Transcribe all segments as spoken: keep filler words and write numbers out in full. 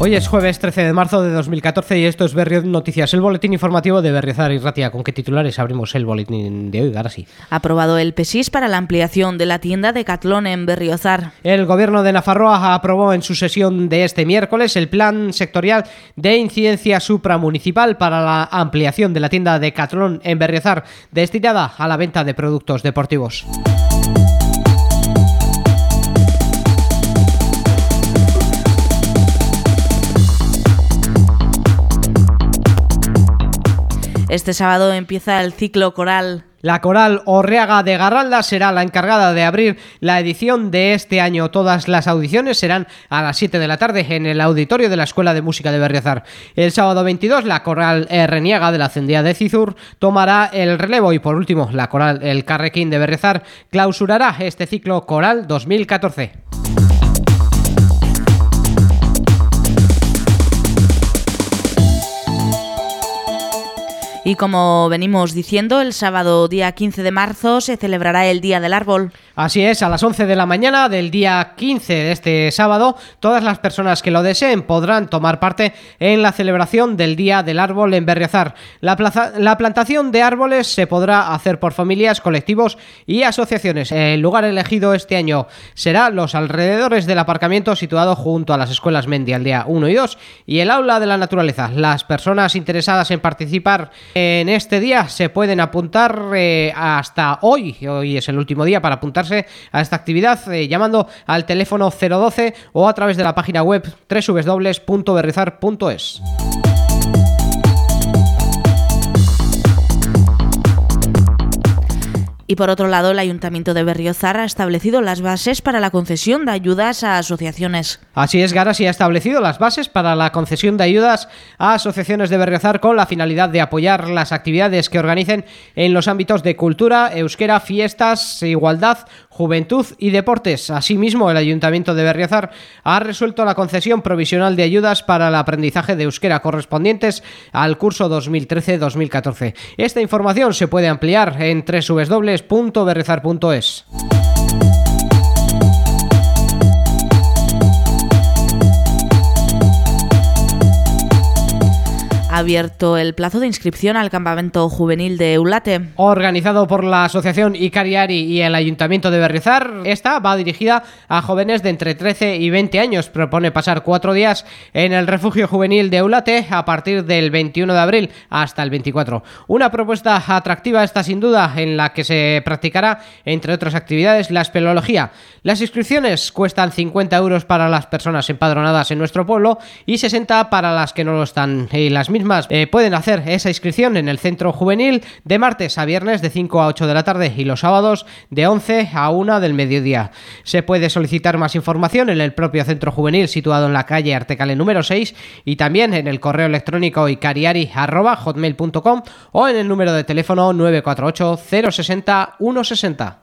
Hoy es jueves trece de marzo de dos mil catorce y esto es Berriozar Noticias, el boletín informativo de Berriozar y Ratia. ¿Con qué titulares abrimos el boletín de hoy? Ahora sí. Aprobado el P E S I S para la ampliación de la tienda Decathlon en Berriozar. El Gobierno de Nafarroa aprobó en su sesión de este miércoles el plan sectorial de incidencia supramunicipal para la ampliación de la tienda Decathlon en Berriozar, destinada a la venta de productos deportivos. Este sábado empieza el ciclo coral. La Coral Orreaga de Garralda será la encargada de abrir la edición de este año. Todas las audiciones serán a las siete de la tarde en el auditorio de la Escuela de Música de Berriozar. El sábado veintidós, la Coral Reniaga de la Cendea de Cizur tomará el relevo y por último, la Coral El Carrequín de Berriozar clausurará este ciclo coral dos mil catorce. Y como venimos diciendo, el sábado día quince de marzo se celebrará el Día del Árbol. Así es, a las once de la mañana del día quince de este sábado, todas las personas que lo deseen podrán tomar parte en la celebración del Día del Árbol en Berriozar. La, plaza, la plantación de árboles se podrá hacer por familias, colectivos y asociaciones. El lugar elegido este año será los alrededores del aparcamiento situado junto a las escuelas Mendialdea uno y dos y el Aula de la Naturaleza. Las personas interesadas en participar en este día se pueden apuntar eh, hasta hoy, hoy es el último día para apuntarse a esta actividad eh, llamando al teléfono cero doce o a través de la página web doble u doble u doble u punto berriozar punto es. Y por otro lado, el Ayuntamiento de Berriozar ha establecido las bases para la concesión de ayudas a asociaciones. Así es, Garasi ha establecido las bases para la concesión de ayudas a asociaciones de Berriozar con la finalidad de apoyar las actividades que organicen en los ámbitos de cultura, euskera, fiestas, igualdad, juventud y deportes. Asimismo, el Ayuntamiento de Berriozar ha resuelto la concesión provisional de ayudas para el aprendizaje de euskera correspondientes al curso dos mil trece dos mil catorce. Esta información se puede ampliar en doble u doble u doble u punto berriozar punto es. Ha abierto el plazo de inscripción al campamento juvenil de Eulate. Organizado por la Asociación Icariari y el Ayuntamiento de Berriozar, esta va dirigida a jóvenes de entre trece y veinte años. Propone pasar cuatro días en el refugio juvenil de Eulate a partir del veintiuno de abril hasta el veinticuatro. Una propuesta atractiva esta sin duda, en la que se practicará, entre otras actividades, la espeleología. Las inscripciones cuestan cincuenta euros para las personas empadronadas en nuestro pueblo y sesenta para las que no lo están. Y las mismas Eh, pueden hacer esa inscripción en el centro juvenil de martes a viernes de cinco a ocho de la tarde y los sábados de once a una del mediodía. Se puede solicitar más información en el propio centro juvenil situado en la calle Artecale número seis y también en el correo electrónico icariari arroba hotmail punto com o en el número de teléfono nueve cuatro ocho cero seis cero uno seis cero.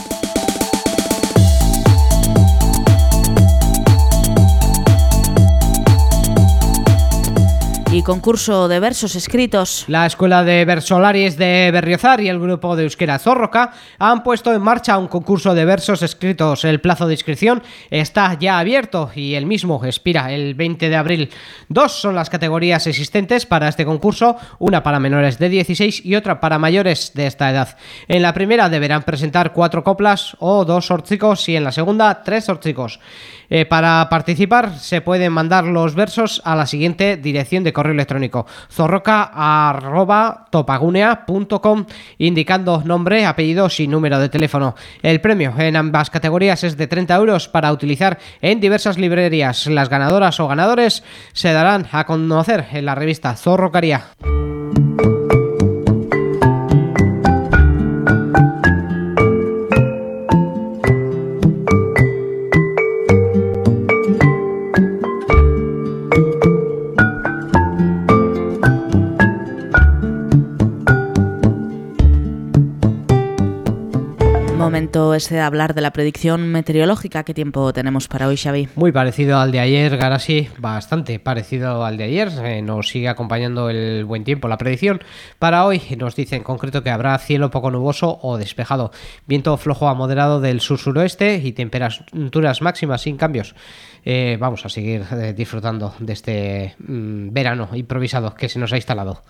Y concurso de versos escritos. La Escuela de Versolaris de Berriozar y el grupo de euskera Zorroka han puesto en marcha un concurso de versos escritos. El plazo de inscripción está ya abierto y el mismo expira el veinte de abril. Dos son las categorías existentes para este concurso, una para menores de dieciséis y otra para mayores de esta edad. En la primera deberán presentar cuatro coplas o dos sortzicos y en la segunda tres sortzicos. Eh, para participar se pueden mandar los versos a la siguiente dirección de correo electrónico: zorroka arroba topagunea punto com, indicando nombre, apellidos y número de teléfono. El premio en ambas categorías es de treinta euros para utilizar en diversas librerías. Las ganadoras o ganadores se darán a conocer en la revista Zorrocaría. momento es de hablar de la predicción meteorológica. ¿Qué tiempo tenemos para hoy, Xavi? Muy parecido al de ayer, Garasi, bastante parecido al de ayer. Eh, nos sigue acompañando el buen tiempo. La predicción para hoy nos dice en concreto que habrá cielo poco nuboso o despejado, viento flojo a moderado del sur-suroeste y temperaturas máximas sin cambios. Eh, vamos a seguir eh, disfrutando de este mmm, verano improvisado que se nos ha instalado.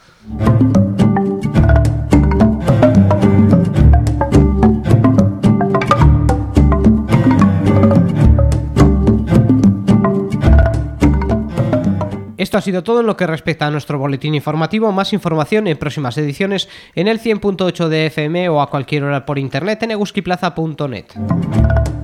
Esto ha sido todo en lo que respecta a nuestro boletín informativo. Más información en próximas ediciones en el cien punto ocho de F M o a cualquier hora por internet en eguskiplaza punto net.